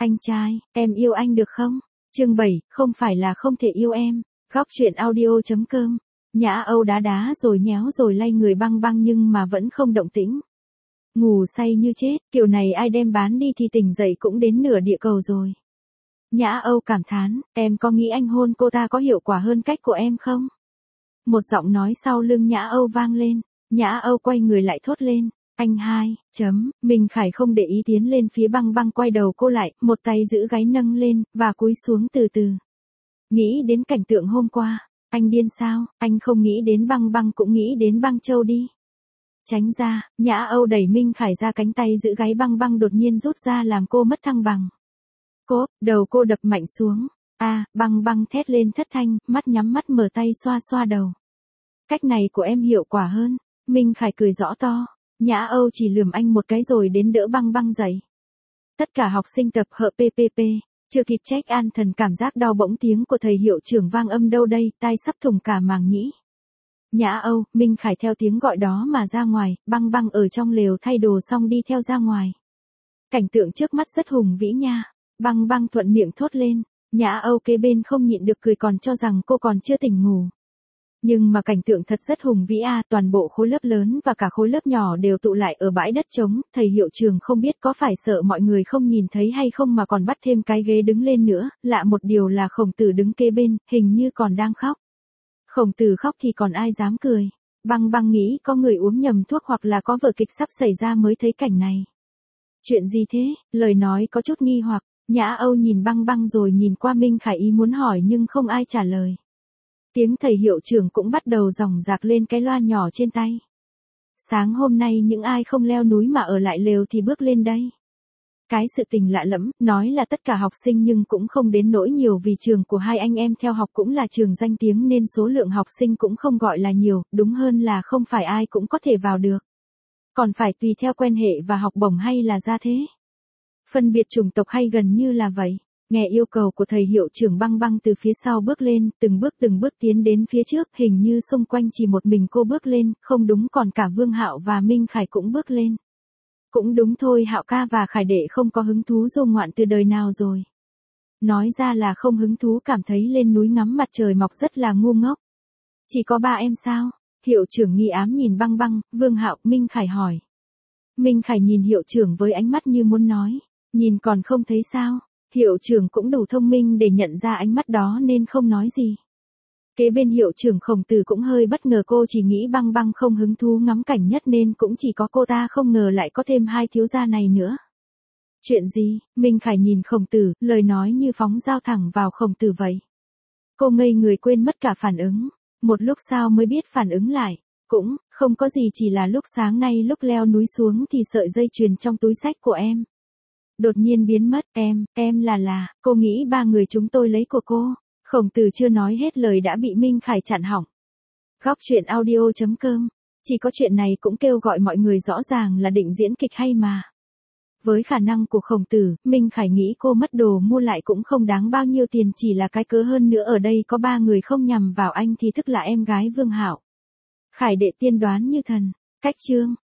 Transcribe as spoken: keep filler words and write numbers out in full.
Anh trai, em yêu anh được không? Chương bảy, không phải là không thể yêu em. Góc truyện audio.com. Nhã Âu đá đá rồi nhéo rồi lay người băng băng nhưng mà vẫn không động tĩnh. Ngủ say như chết, kiểu này ai đem bán đi thì tỉnh dậy cũng đến nửa địa cầu rồi. Nhã Âu cảm thán, em có nghĩ anh hôn cô ta có hiệu quả hơn cách của em không? Một giọng nói sau lưng Nhã Âu vang lên. Nhã Âu quay người lại thốt lên. Anh hai, chấm, Minh Khải không để ý tiến lên phía băng băng quay đầu cô lại, một tay giữ gáy nâng lên, và cúi xuống từ từ. Nghĩ đến cảnh tượng hôm qua, anh điên sao, anh không nghĩ đến băng băng cũng nghĩ đến băng châu đi. Tránh ra, Nhã Âu đẩy Minh Khải ra cánh tay giữ gáy băng băng đột nhiên rút ra làm cô mất thăng bằng. Cô, đầu cô đập mạnh xuống. À, băng băng thét lên thất thanh, mắt nhắm mắt mở tay xoa xoa đầu. Cách này của em hiệu quả hơn. Minh Khải cười rõ to. Nhã Âu chỉ lườm anh một cái rồi đến đỡ băng băng dậy. Tất cả học sinh tập hợp pê pê pê, chưa kịp check an thần cảm giác đau bỗng tiếng của thầy hiệu trưởng vang âm đâu đây, tai sắp thủng cả màng nhĩ. Nhã Âu, Minh Khải theo tiếng gọi đó mà ra ngoài, băng băng ở trong lều thay đồ xong đi theo ra ngoài. Cảnh tượng trước mắt rất hùng vĩ nha. Băng băng thuận miệng thốt lên. Nhã Âu kế bên không nhịn được cười còn cho rằng cô còn chưa tỉnh ngủ. Nhưng mà cảnh tượng thật rất hùng vĩ a, toàn bộ khối lớp lớn và cả khối lớp nhỏ đều tụ lại ở bãi đất trống, thầy hiệu trưởng không biết có phải sợ mọi người không nhìn thấy hay không mà còn bắt thêm cái ghế đứng lên nữa, lạ một điều là Khổng Tử đứng kế bên, hình như còn đang khóc. Khổng Tử khóc thì còn ai dám cười. Băng băng nghĩ có người uống nhầm thuốc hoặc là có vở kịch sắp xảy ra mới thấy cảnh này. Chuyện gì thế? Lời nói có chút nghi hoặc, Nhã Âu nhìn băng băng rồi nhìn qua Minh Khải ý muốn hỏi nhưng không ai trả lời. Tiếng thầy hiệu trưởng cũng bắt đầu ròng rạc lên cái loa nhỏ trên tay. Sáng hôm nay những ai không leo núi mà ở lại lều thì bước lên đây. Cái sự tình lạ lẫm, nói là tất cả học sinh nhưng cũng không đến nỗi nhiều vì trường của hai anh em theo học cũng là trường danh tiếng nên số lượng học sinh cũng không gọi là nhiều, đúng hơn là không phải ai cũng có thể vào được. Còn phải tùy theo quen hệ và học bổng hay là gia thế. Phân biệt chủng tộc hay gần như là vậy. Nghe yêu cầu của thầy hiệu trưởng băng băng từ phía sau bước lên, từng bước từng bước tiến đến phía trước, hình như xung quanh chỉ một mình cô bước lên, không đúng còn cả Vương Hạo và Minh Khải cũng bước lên. Cũng đúng thôi, Hạo ca và Khải đệ không có hứng thú du ngoạn từ đời nào rồi. Nói ra là không hứng thú, cảm thấy lên núi ngắm mặt trời mọc rất là ngu ngốc. Chỉ có ba em sao? Hiệu trưởng nghi ám nhìn băng băng, Vương Hạo, Minh Khải hỏi. Minh Khải nhìn hiệu trưởng với ánh mắt như muốn nói, nhìn còn không thấy sao? Hiệu trưởng cũng đủ thông minh để nhận ra ánh mắt đó nên không nói gì. Kế bên hiệu trưởng Khổng Tử cũng hơi bất ngờ, cô chỉ nghĩ băng băng không hứng thú ngắm cảnh nhất nên cũng chỉ có cô ta không ngờ lại có thêm hai thiếu gia này nữa. Chuyện gì? Minh Khải nhìn Khổng Tử, lời nói như phóng dao thẳng vào Khổng Tử vậy. Cô ngây người quên mất cả phản ứng, một lúc sau mới biết phản ứng lại. Cũng, không có gì, chỉ là lúc sáng nay lúc leo núi xuống thì sợi dây chuyền trong túi xách của em đột nhiên biến mất. Em, em là là, cô nghĩ ba người chúng tôi lấy của cô. Khổng Tử chưa nói hết lời đã bị Minh Khải chặn hỏng. Góc truyện audio.com. Chỉ có chuyện này cũng kêu gọi mọi người rõ ràng là định diễn kịch hay mà. Với khả năng của Khổng Tử, Minh Khải nghĩ cô mất đồ mua lại cũng không đáng bao nhiêu tiền, chỉ là cái cớ hơn nữa ở đây có ba người không nhằm vào anh thì tức là em gái Vương Hạo, Khải đệ tiên đoán như thần. Cách chương.